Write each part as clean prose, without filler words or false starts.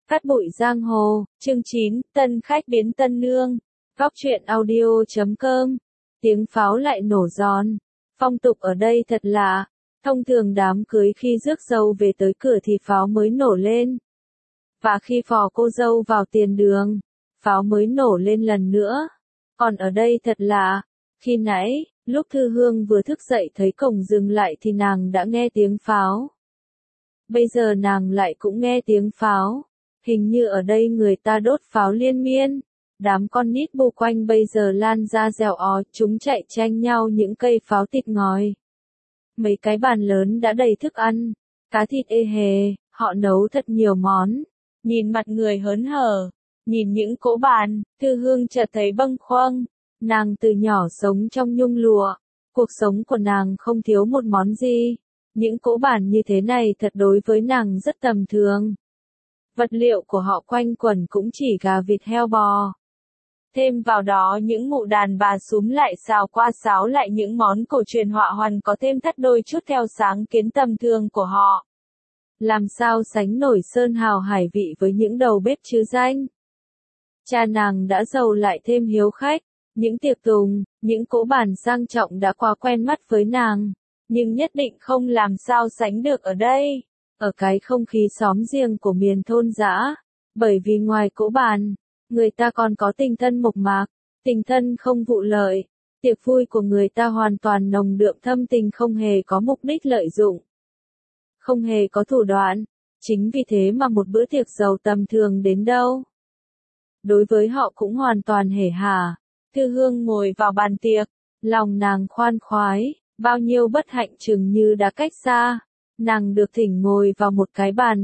Cát bụi giang hồ, chương 9, tân khách biến tân nương. Góc truyện audio.com. Tiếng pháo lại nổ giòn. Phong tục ở đây thật lạ. Thông thường đám cưới khi rước dâu về tới cửa thì pháo mới nổ lên. Và khi phò cô dâu vào tiền đường, pháo mới nổ lên lần nữa. Còn ở đây thật lạ. Khi nãy, lúc Thư Hương vừa thức dậy thấy cổng dừng lại thì nàng đã nghe tiếng pháo. Bây giờ nàng lại cũng nghe tiếng pháo. Hình như ở đây người ta đốt pháo liên miên. Đám con nít bu quanh bây giờ lan ra rèo ó, chúng chạy tranh nhau những cây pháo thịt ngòi. Mấy cái bàn lớn đã đầy thức ăn, cá thịt ê hề, họ nấu thật nhiều món. Nhìn mặt người hớn hở, nhìn những cỗ bàn, Thư Hương chợt thấy bâng khuâng. Nàng từ nhỏ sống trong nhung lụa, cuộc sống của nàng không thiếu một món gì. Những cỗ bàn như thế này thật đối với nàng rất tầm thường. Vật liệu của họ quanh quẩn cũng chỉ gà vịt heo bò. Thêm vào đó những mụ đàn bà xúm lại xào qua xáo lại những món cổ truyền họa hoàn có thêm thắt đôi chút theo sáng kiến tầm thường của họ. Làm sao sánh nổi sơn hào hải vị với những đầu bếp chứ danh. Cha nàng đã giàu lại thêm hiếu khách, những tiệc tùng, những cỗ bàn sang trọng đã quá quen mắt với nàng, nhưng nhất định không làm sao sánh được ở đây. Ở cái không khí xóm riêng của miền thôn dã, bởi vì ngoài cỗ bàn, người ta còn có tình thân mộc mạc, tình thân không vụ lợi, tiệc vui của người ta hoàn toàn nồng đượm thâm tình không hề có mục đích lợi dụng, không hề có thủ đoạn, chính vì thế mà một bữa tiệc giàu tầm thường đến đâu. Đối với họ cũng hoàn toàn hể hà. Thư Hương ngồi vào bàn tiệc, lòng nàng khoan khoái, bao nhiêu bất hạnh chừng như đã cách xa. Nàng được thỉnh ngồi vào một cái bàn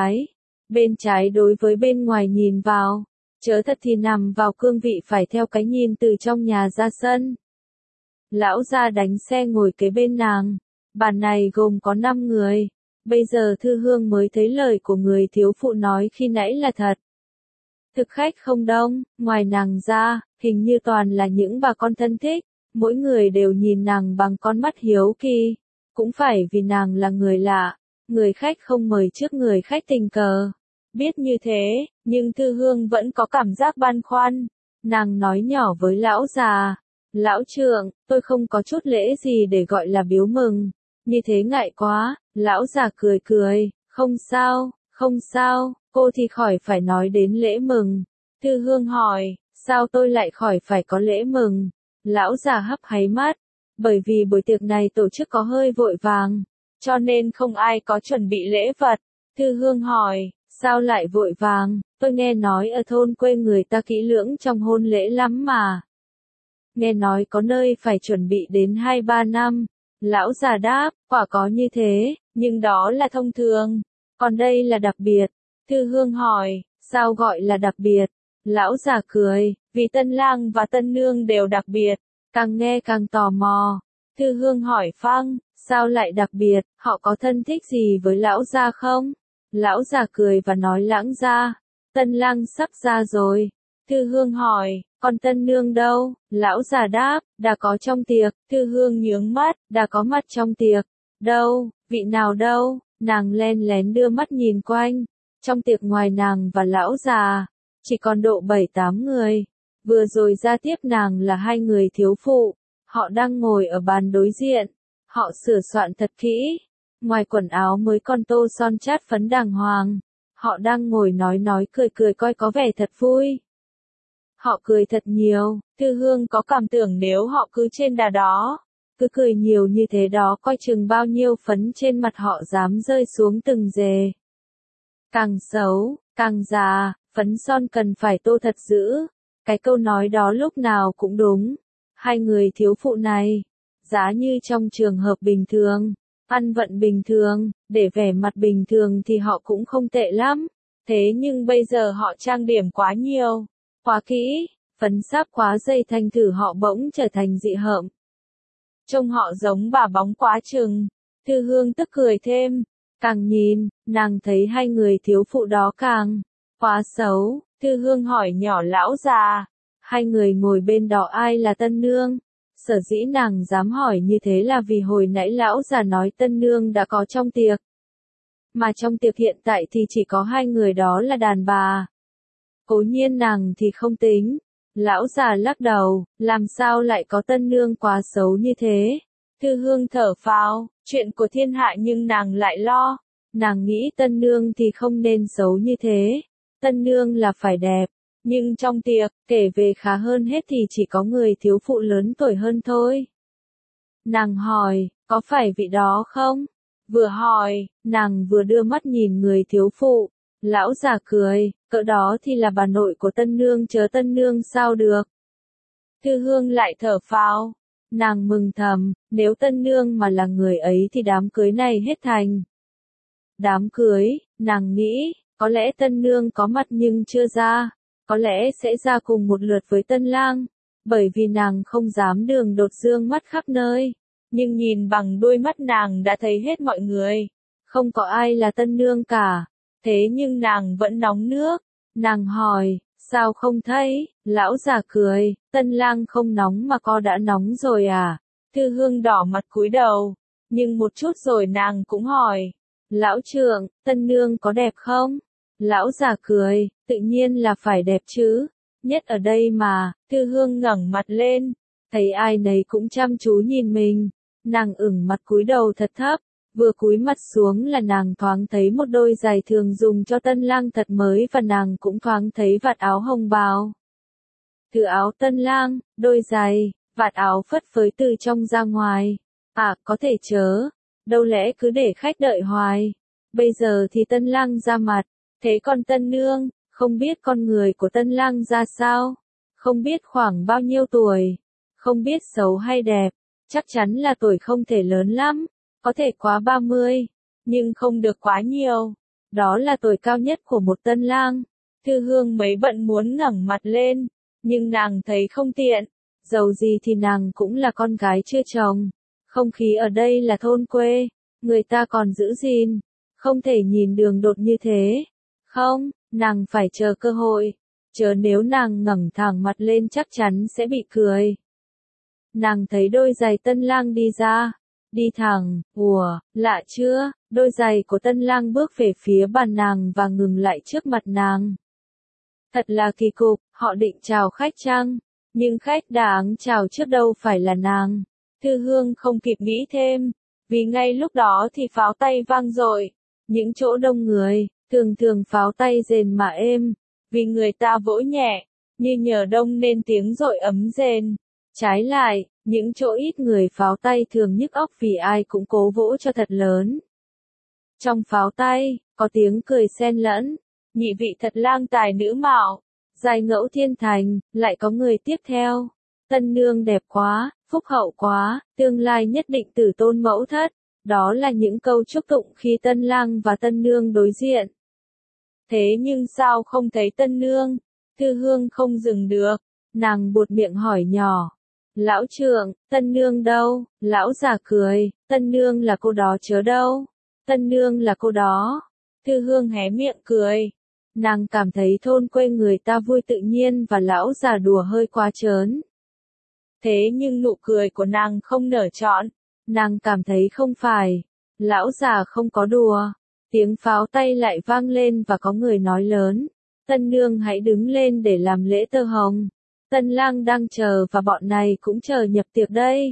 bên trái đối với bên ngoài nhìn vào, chớ thật thì nằm vào cương vị phải theo cái nhìn từ trong nhà ra sân. Lão gia đánh xe ngồi kế bên nàng, bàn này gồm có 5 người, bây giờ Thư Hương mới thấy lời của người thiếu phụ nói khi nãy là thật. Thực khách không đông, ngoài nàng ra, hình như toàn là những bà con thân thích, mỗi người đều nhìn nàng bằng con mắt hiếu kỳ. Cũng phải vì nàng là người lạ, người khách không mời trước người khách tình cờ. Biết như thế, nhưng Thư Hương vẫn có cảm giác băn khoăn. Nàng nói nhỏ với lão già, lão trượng, tôi không có chút lễ gì để gọi là biếu mừng. Như thế ngại quá, lão già cười cười, không sao, cô thì khỏi phải nói đến lễ mừng. Thư Hương hỏi, sao tôi lại khỏi phải có lễ mừng? Lão già hấp háy mắt. Bởi vì buổi tiệc này tổ chức có hơi vội vàng, cho nên không ai có chuẩn bị lễ vật. Thư Hương hỏi, sao lại vội vàng, tôi nghe nói ở thôn quê người ta kỹ lưỡng trong hôn lễ lắm mà. Nghe nói có nơi phải chuẩn bị đến 2-3 năm. Lão già đáp, quả có như thế, nhưng đó là thông thường, còn đây là đặc biệt. Thư Hương hỏi, sao gọi là đặc biệt? Lão già cười, vì tân lang và tân nương đều đặc biệt. Càng nghe càng tò mò. Thư Hương hỏi phăng, sao lại đặc biệt, họ có thân thích gì với lão gia không? Lão già cười và nói lãng ra, tân lang sắp ra rồi. Thư Hương hỏi, còn tân nương đâu? Lão già đáp, đã có trong tiệc. Thư Hương nhướng mắt, đã có mặt trong tiệc. Đâu, vị nào đâu? Nàng len lén đưa mắt nhìn quanh. Trong tiệc ngoài nàng và lão già, chỉ còn độ 7-8 người. Vừa rồi ra tiếp nàng là 2 người thiếu phụ, họ đang ngồi ở bàn đối diện, họ sửa soạn thật kỹ, ngoài quần áo mới còn tô son chát phấn đàng hoàng, họ đang ngồi nói cười coi có vẻ thật vui. Họ cười thật nhiều, Thư Hương có cảm tưởng nếu họ cứ trên đà đó, cứ cười nhiều như thế đó coi chừng bao nhiêu phấn trên mặt họ dám rơi xuống từng dề. Càng xấu, càng già, phấn son cần phải tô thật dữ. Cái câu nói đó lúc nào cũng đúng. 2 người thiếu phụ này, giá như trong trường hợp bình thường, ăn vận bình thường, để vẻ mặt bình thường thì họ cũng không tệ lắm. Thế nhưng bây giờ họ trang điểm quá nhiều, quá kỹ, phấn sáp quá dày thành thử họ bỗng trở thành dị hợm. Trông họ giống bà bóng quá chừng. Thư Hương tức cười thêm. Càng nhìn, nàng thấy 2 người thiếu phụ đó càng quá xấu. Thư Hương hỏi nhỏ lão già, 2 người ngồi bên đó ai là tân nương? Sở dĩ nàng dám hỏi như thế là vì hồi nãy lão già nói tân nương đã có trong tiệc. mà trong tiệc hiện tại thì chỉ có hai người đó là đàn bà. Cố nhiên nàng thì không tính. Lão già lắc đầu, làm sao lại có tân nương quá xấu như thế. Thư Hương thở phào, chuyện của thiên hạ nhưng nàng lại lo. Nàng nghĩ tân nương thì không nên xấu như thế. Tân nương là phải đẹp. Nhưng trong tiệc, kể về khá hơn hết thì chỉ có người thiếu phụ lớn tuổi hơn thôi. Nàng hỏi, có phải vị đó không? Vừa hỏi, nàng vừa đưa mắt nhìn người thiếu phụ. Lão già cười, cỡ đó thì là bà nội của tân nương chớ tân nương sao được. Thư Hương lại thở phào. Nàng mừng thầm, nếu tân nương mà là người ấy thì đám cưới này hết thành. Đám cưới, nàng nghĩ, có lẽ tân nương có mặt nhưng chưa ra. Có lẽ sẽ ra cùng một lượt với tân lang. Bởi vì nàng không dám đường đột dương mắt khắp nơi. Nhưng nhìn bằng đôi mắt nàng đã thấy hết mọi người. Không có ai là tân nương cả. Thế nhưng nàng vẫn nóng nước. Nàng hỏi, sao không thấy? Lão già cười, tân lang không nóng mà co đã nóng rồi à? Thư Hương đỏ mặt cúi đầu. Nhưng một chút rồi nàng cũng hỏi. Lão trượng, tân nương có đẹp không? Lão già cười, tự nhiên là phải đẹp chứ. Nhất ở đây mà, Thư Hương ngẩng mặt lên. Thấy ai nấy cũng chăm chú nhìn mình. Nàng ửng mặt cúi đầu thật thấp. Vừa cúi mặt xuống là nàng thoáng thấy một đôi giày thường dùng cho tân lang thật mới và nàng cũng thoáng thấy vạt áo hồng bào. Từ áo tân lang, đôi giày, vạt áo phất phới từ trong ra ngoài. À, có thể chớ. Đâu lẽ cứ để khách đợi hoài. Bây giờ thì tân lang ra mặt. Thế còn tân nương, không biết con người của tân lang ra sao. Không biết khoảng bao nhiêu tuổi. Không biết xấu hay đẹp. Chắc chắn là tuổi không thể lớn lắm. Có thể quá 30, nhưng không được quá nhiều. Đó là tuổi cao nhất của một tân lang. Thư Hương mấy bận muốn ngẩng mặt lên, nhưng nàng thấy không tiện. Dầu gì thì nàng cũng là con gái chưa chồng. Không khí ở đây là thôn quê, người ta còn giữ gìn. Không thể nhìn đường đột như thế. Không, nàng phải chờ cơ hội. Chờ nếu nàng ngẩng thẳng mặt lên chắc chắn sẽ bị cười. Nàng thấy đôi giày tân lang đi ra. Đi thẳng, ùa, lạ chưa, đôi giày của tân lang bước về phía bàn nàng và ngừng lại trước mặt nàng. Thật là kỳ cục, họ định chào khách chăng? Nhưng khách đáng chào trước đâu phải là nàng. Thư Hương không kịp nghĩ thêm, vì ngay lúc đó thì pháo tay vang dội. Những chỗ đông người, thường thường pháo tay rền mà êm, vì người ta vỗ nhẹ, như nhờ đông nên tiếng dội ấm rền. Trái lại, những chỗ ít người pháo tay thường nhức óc vì ai cũng cố vỗ cho thật lớn. Trong pháo tay, có tiếng cười xen lẫn, nhị vị thật lang tài nữ mạo, giai ngẫu thiên thành, lại có người tiếp theo. Tân nương đẹp quá, phúc hậu quá, tương lai nhất định tử tôn mẫu thất. Đó là những câu chúc tụng khi tân lang và tân nương đối diện. Thế nhưng sao không thấy tân nương? Thư Hương không dừng được, nàng buột miệng hỏi nhỏ. Lão trượng, tân nương đâu? Lão già cười, tân nương là cô đó chớ đâu. Tân nương là cô đó. Thư Hương hé miệng cười. Nàng cảm thấy thôn quê người ta vui tự nhiên và lão già đùa hơi quá trớn. Thế nhưng nụ cười của nàng không nở trọn. Nàng cảm thấy không phải. Lão già không có đùa. Tiếng pháo tay lại vang lên và có người nói lớn. Tân nương hãy đứng lên để làm lễ tơ hồng. Tân lang đang chờ và bọn này cũng chờ nhập tiệc đây.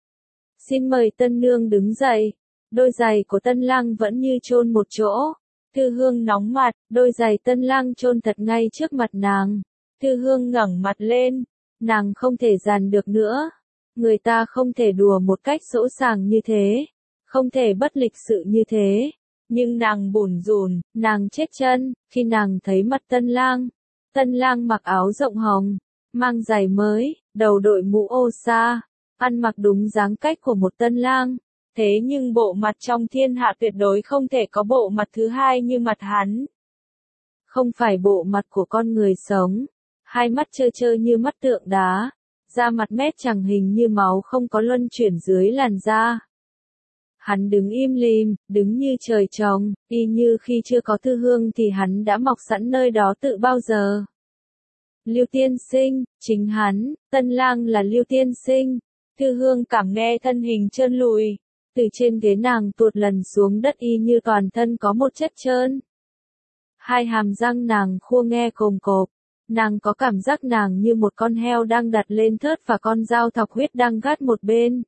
Xin mời tân nương đứng dậy. Đôi giày của tân lang vẫn như chôn một chỗ. Thư Hương nóng mặt, đôi giày tân lang chôn thật ngay trước mặt nàng. Thư Hương ngẩng mặt lên. Nàng không thể dằn được nữa. Người ta không thể đùa một cách dỗ dàng như thế. Không thể bất lịch sự như thế. Nhưng nàng bủn rủn, nàng chết chân, khi nàng thấy mặt tân lang. Tân lang mặc áo rộng hồng, mang giày mới, đầu đội mũ ô sa, ăn mặc đúng dáng cách của một tân lang. Thế nhưng bộ mặt trong thiên hạ tuyệt đối không thể có bộ mặt thứ hai như mặt hắn. Không phải bộ mặt của con người sống. Hai mắt trơ trơ như mắt tượng đá. Da mặt mét chẳng hình như máu không có luân chuyển dưới làn da. Hắn đứng im lìm, đứng như trời trồng, y như khi chưa có Thư Hương thì hắn đã mọc sẵn nơi đó tự bao giờ. Lưu tiên sinh, chính hắn, tân lang là Lưu tiên sinh. Thư Hương cảm nghe thân hình trơn lùi, Từ trên ghế nàng tuột lần xuống đất y như toàn thân có một chất trơn. Hai hàm răng nàng khua nghe cồm cộp. Nàng có cảm giác nàng như một con heo đang đặt lên thớt và con dao thọc huyết đang gắt một bên.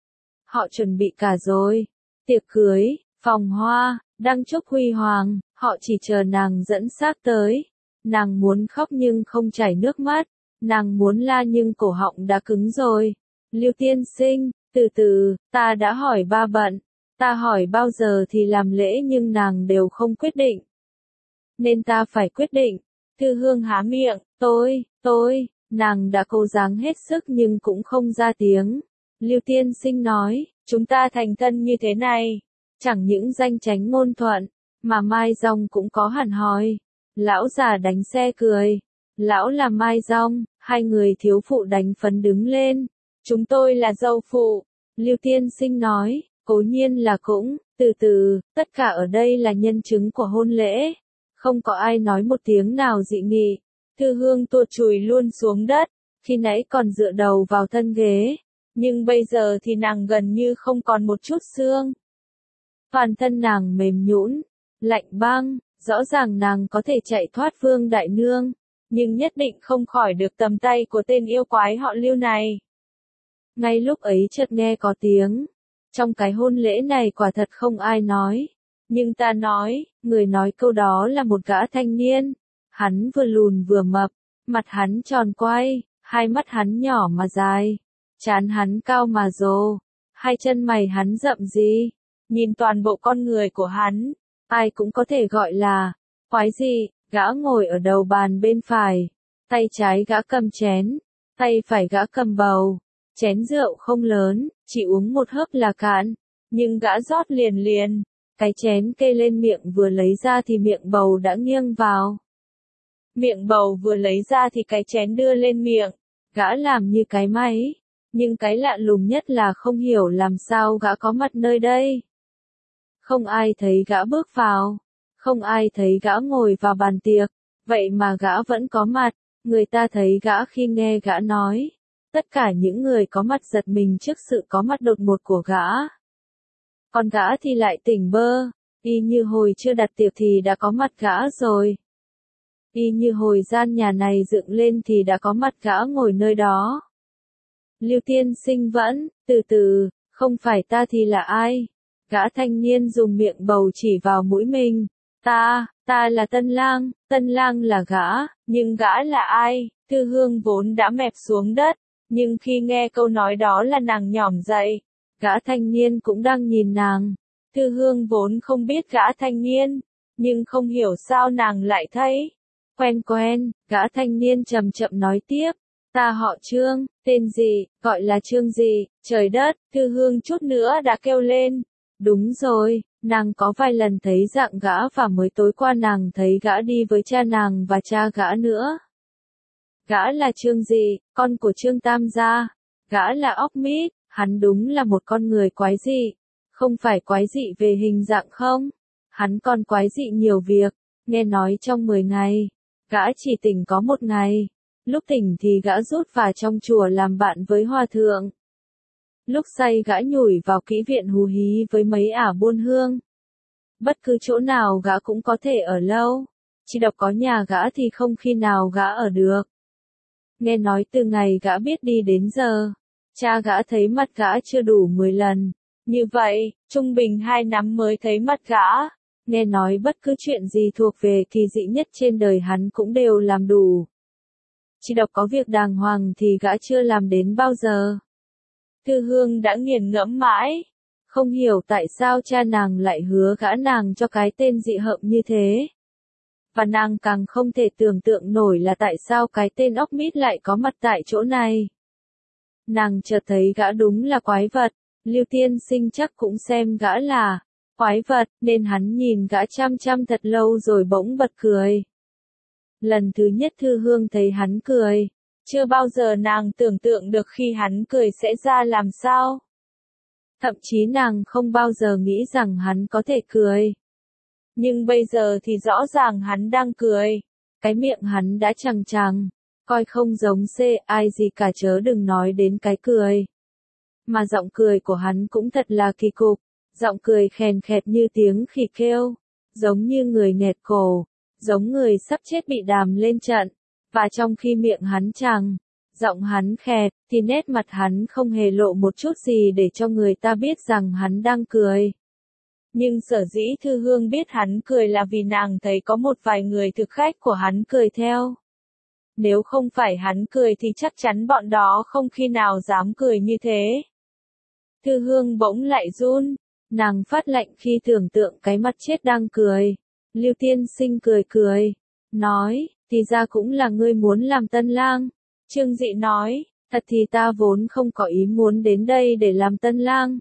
Họ chuẩn bị cả rồi. Tiệc cưới, phòng hoa, đăng trúc huy hoàng, họ chỉ chờ nàng dẫn xác tới. Nàng muốn khóc nhưng không chảy nước mắt. Nàng muốn la nhưng cổ họng đã cứng rồi. Lưu tiên sinh, từ từ, ta đã hỏi ba bận. Ta hỏi bao giờ thì làm lễ nhưng nàng đều không quyết định. Nên ta phải quyết định. Thư Hương há miệng, tôi, nàng đã cố gắng hết sức nhưng cũng không ra tiếng. Lưu tiên sinh nói, chúng ta thành thân như thế này. Chẳng những danh chánh ngôn thuận, mà Mai Dong cũng có hẳn hoi. Lão già đánh xe cười. Lão là Mai Dong, hai người thiếu phụ đánh phấn đứng lên. Chúng tôi là dâu phụ. Lưu tiên sinh nói, cố nhiên là cũng, từ từ, tất cả ở đây là nhân chứng của hôn lễ. Không có ai nói một tiếng nào dị nghị. Thư Hương tuột chùi luôn xuống đất, khi nãy còn dựa đầu vào thân ghế. Nhưng bây giờ thì nàng gần như không còn một chút xương. Toàn thân nàng mềm nhũn, lạnh băng, rõ ràng nàng có thể chạy thoát Vương Đại Nương, nhưng nhất định không khỏi được tầm tay của tên yêu quái họ Lưu này. Ngay lúc ấy chợt nghe có tiếng. Trong cái hôn lễ này quả thật không ai nói. Nhưng ta nói, người nói câu đó là một gã thanh niên. Hắn vừa lùn vừa mập, mặt hắn tròn quay, hai mắt hắn nhỏ mà dài, trán hắn cao mà rồ, hai chân mày hắn rậm gì. Nhìn toàn bộ con người của hắn, ai cũng có thể gọi là quái dị. Gã ngồi ở đầu bàn bên phải, tay trái gã cầm chén, tay phải gã cầm bầu. Chén rượu không lớn, chỉ uống một hớp là cạn, nhưng gã rót liền liền. Cái chén kê lên miệng vừa lấy ra thì miệng bầu đã nghiêng vào. Miệng bầu vừa lấy ra thì cái chén đưa lên miệng. Gã làm như cái máy. Nhưng cái lạ lùng nhất là không hiểu làm sao gã có mặt nơi đây. Không ai thấy gã bước vào. Không ai thấy gã ngồi vào bàn tiệc. Vậy mà gã vẫn có mặt. Người ta thấy gã khi nghe gã nói. Tất cả những người có mặt giật mình trước sự có mặt đột ngột của gã. Còn gã thì lại tỉnh bơ, y như hồi chưa đặt tiệc thì đã có mặt gã rồi. Y như hồi gian nhà này dựng lên thì đã có mặt gã ngồi nơi đó. Lưu tiên sinh vẫn, từ từ, không phải ta thì là ai? Gã thanh niên dùng miệng bầu chỉ vào mũi mình. Ta là Tân Lang là gã, nhưng gã là ai? Thư Hương vốn đã mẹp xuống đất, nhưng khi nghe câu nói đó là nàng nhỏm dậy. Gã thanh niên cũng đang nhìn nàng. Thư Hương vốn không biết gã thanh niên, nhưng không hiểu sao nàng lại thấy quen, gã thanh niên chậm chậm nói tiếp. Ta họ Trương, tên gì, gọi là Trương gì, trời đất, Thư Hương chút nữa đã kêu lên. Đúng rồi, nàng có vài lần thấy dạng gã và mới tối qua nàng thấy gã đi với cha nàng và cha gã nữa. Gã là Trương gì, con của Trương Tam gia. Gã là óc mít, hắn đúng là một con người quái dị. Không phải quái dị về hình dạng không? Hắn còn quái dị nhiều việc. Nghe nói trong 10 ngày, gã chỉ tỉnh có 1 ngày. Lúc tỉnh thì gã rút vào trong chùa làm bạn với hòa thượng. Lúc say gã nhủi vào kỹ viện hú hí với mấy ả buôn hương. Bất cứ chỗ nào gã cũng có thể ở lâu. Chỉ độc có nhà gã thì không khi nào gã ở được. Nghe nói từ ngày gã biết đi đến giờ, cha gã thấy mặt gã chưa đủ 10 lần. Như vậy, trung bình 2 năm mới thấy mặt gã. Nghe nói bất cứ chuyện gì thuộc về kỳ dị nhất trên đời hắn cũng đều làm đủ. Chỉ độc có việc đàng hoàng thì gã chưa làm đến bao giờ. Thư Hương đã nghiền ngẫm mãi. Không hiểu tại sao cha nàng lại hứa gã nàng cho cái tên dị hợm như thế. Và nàng càng không thể tưởng tượng nổi là tại sao cái tên óc mít lại có mặt tại chỗ này. Nàng chợt thấy gã đúng là quái vật. Lưu tiên sinh chắc cũng xem gã là quái vật, nên hắn nhìn gã chăm chăm thật lâu rồi bỗng bật cười. Lần thứ nhất Thư Hương thấy hắn cười. Chưa bao giờ nàng tưởng tượng được khi hắn cười sẽ ra làm sao. Thậm chí nàng không bao giờ nghĩ rằng hắn có thể cười. Nhưng bây giờ thì rõ ràng hắn đang cười. Cái miệng hắn đã trằng trằng, coi không giống ai gì cả chớ đừng nói đến cái cười. mà giọng cười của hắn cũng thật là kỳ cục, giọng cười khèn khẹt như tiếng khỉ kêu, giống như người nghẹt cổ, giống người sắp chết bị đàm lên trận, và trong khi miệng hắn tràng, giọng hắn khẹt, thì nét mặt hắn không hề lộ một chút gì để cho người ta biết rằng hắn đang cười. Nhưng sở dĩ Thư Hương biết hắn cười là vì nàng thấy có một vài người thực khách của hắn cười theo. Nếu không phải hắn cười thì chắc chắn bọn đó không khi nào dám cười như thế. Thư Hương bỗng lại run, nàng phát lạnh khi tưởng tượng cái mặt chết đang cười. Lưu Tiên Sinh cười cười, nói, thì ra cũng là ngươi muốn làm tân lang. Trương Dị nói, thật thì ta vốn không có ý muốn đến đây để làm tân lang.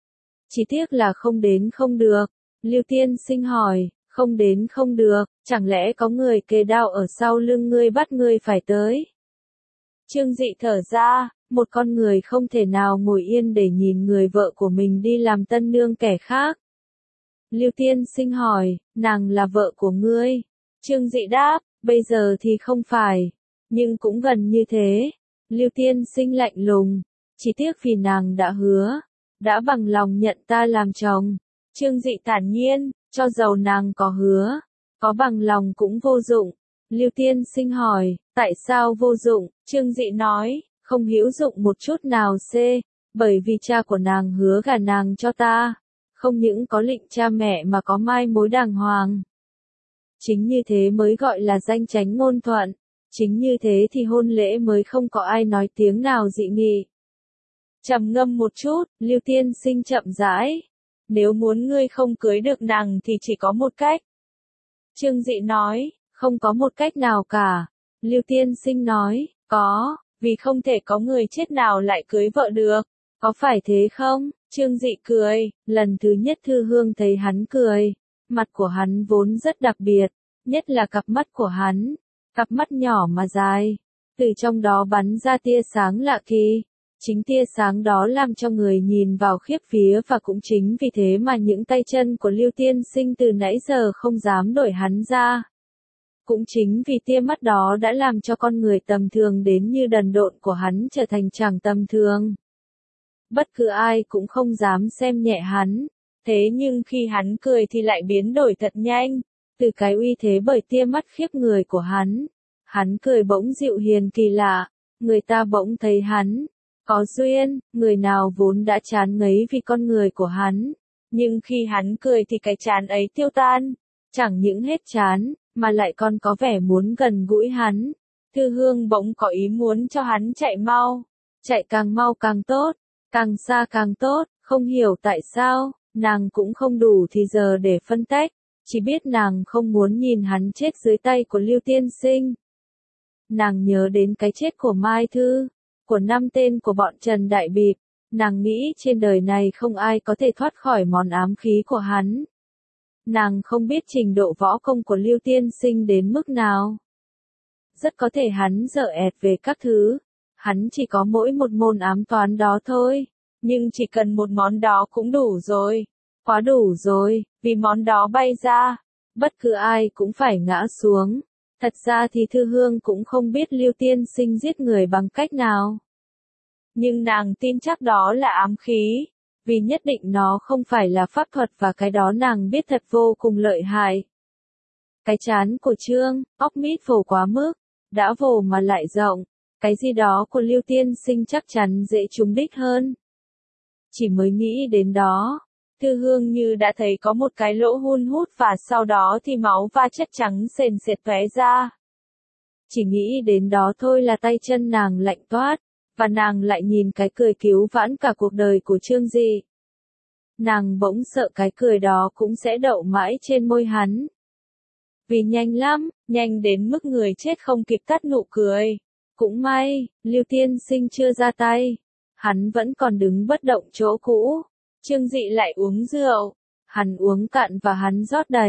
Chỉ tiếc là không đến không được. Lưu Tiên Sinh hỏi, không đến không được, chẳng lẽ có người kề đao ở sau lưng ngươi bắt ngươi phải tới? Trương Dị thở ra, một con người không thể nào ngồi yên để nhìn người vợ của mình đi làm tân nương kẻ khác. Lưu Tiên Sinh hỏi, nàng là vợ của ngươi? Trương Dị đáp, bây giờ thì không phải, nhưng cũng gần như thế. Lưu Tiên Sinh lạnh lùng, chỉ tiếc vì nàng đã hứa, đã bằng lòng nhận ta làm chồng. Trương Dị thản nhiên, cho dầu nàng có hứa, có bằng lòng cũng vô dụng. Lưu Tiên Sinh hỏi, tại sao vô dụng? Trương Dị nói, không hữu dụng một chút nào bởi vì cha của nàng hứa gả nàng cho ta, không những có lệnh cha mẹ mà có mai mối đàng hoàng. Chính như thế mới gọi là danh chánh ngôn thuận, chính như thế thì hôn lễ mới không có ai nói tiếng nào dị nghị. Trầm ngâm một chút, Lưu Tiên Sinh chậm rãi, nếu muốn ngươi không cưới được nàng thì chỉ có một cách. Trương Dị nói, không có một cách nào cả. Lưu Tiên Sinh nói, có, vì không thể có người chết nào lại cưới vợ được. Có phải thế không? Trương Dị cười, lần thứ nhất Thư Hương thấy hắn cười. Mặt của hắn vốn rất đặc biệt, nhất là cặp mắt của hắn. Cặp mắt nhỏ mà dài, từ trong đó bắn ra tia sáng lạ kỳ. Chính tia sáng đó làm cho người nhìn vào khiếp vía và cũng chính vì thế mà những tay chân của Lưu Tiên Sinh từ nãy giờ không dám đuổi hắn ra. Cũng chính vì tia mắt đó đã làm cho con người tầm thường đến như đần độn của hắn trở thành chẳng tầm thường. Bất cứ ai cũng không dám xem nhẹ hắn, thế nhưng khi hắn cười thì lại biến đổi thật nhanh, từ cái uy thế bởi tia mắt khiếp người của hắn cười bỗng dịu hiền kỳ lạ, người ta bỗng thấy hắn có duyên, người nào vốn đã chán ngấy vì con người của hắn, nhưng khi hắn cười thì cái chán ấy tiêu tan, chẳng những hết chán, mà lại còn có vẻ muốn gần gũi hắn. Thư Hương bỗng có ý muốn cho hắn chạy càng mau càng tốt, càng xa càng tốt, không hiểu tại sao, nàng cũng không đủ thì giờ để phân tách, chỉ biết nàng không muốn nhìn hắn chết dưới tay của Lưu Tiên Sinh. Nàng nhớ đến cái chết của Mai Thư, của 5 tên của bọn Trần Đại Bịp, nàng nghĩ trên đời này không ai có thể thoát khỏi món ám khí của hắn. Nàng không biết trình độ võ công của Lưu Tiên Sinh đến mức nào. Rất có thể hắn dở ẹt về các thứ, hắn chỉ có mỗi một môn ám toán đó thôi, nhưng chỉ cần một món đó cũng đủ rồi, quá đủ rồi, vì món đó bay ra, bất cứ ai cũng phải ngã xuống. Thật ra thì Thư Hương cũng không biết Lưu Tiên Sinh giết người bằng cách nào. Nhưng nàng tin chắc đó là ám khí, vì nhất định nó không phải là pháp thuật và cái đó nàng biết thật vô cùng lợi hại. Cái trán của Trương, óc mít vồ quá mức, đã vồ mà lại rộng, cái gì đó của Lưu Tiên Sinh chắc chắn dễ trúng đích hơn. Chỉ mới nghĩ đến đó, Thư Hương như đã thấy có một cái lỗ hun hút và sau đó thì máu và chất trắng sền sệt tóe ra. Chỉ nghĩ đến đó thôi là tay chân nàng lạnh toát, và nàng lại nhìn cái cười cứu vãn cả cuộc đời của Trương Dị. Nàng bỗng sợ cái cười đó cũng sẽ đậu mãi trên môi hắn. Vì nhanh lắm, nhanh đến mức người chết không kịp tắt nụ cười. Cũng may, Lưu Tiên Sinh chưa ra tay. Hắn vẫn còn đứng bất động chỗ cũ. Trương Dị lại uống rượu. Hắn uống cạn và hắn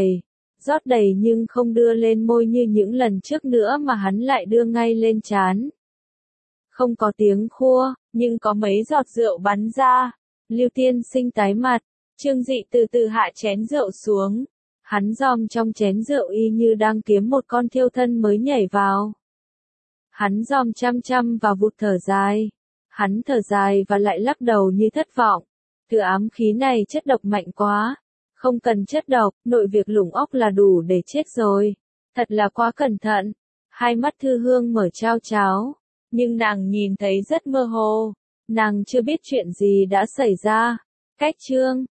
rót đầy nhưng không đưa lên môi như những lần trước nữa mà hắn lại đưa ngay lên trán. Không có tiếng khua, nhưng có mấy giọt rượu bắn ra. Lưu Tiên Sinh tái mặt, Trương Dị từ từ hạ chén rượu xuống. Hắn giom trong chén rượu y như đang kiếm một con thiêu thân mới nhảy vào. Hắn giom chăm chăm và vụt thở dài. Hắn thở dài và lại lắc đầu như thất vọng. Thứ ám khí này chất độc mạnh quá. Không cần chất độc, nội việc lủng óc là đủ để chết rồi. Thật là quá cẩn thận. Hai mắt Thư Hương mở trao tráo. Nhưng nàng nhìn thấy rất mơ hồ. Nàng chưa biết chuyện gì đã xảy ra. Cách chương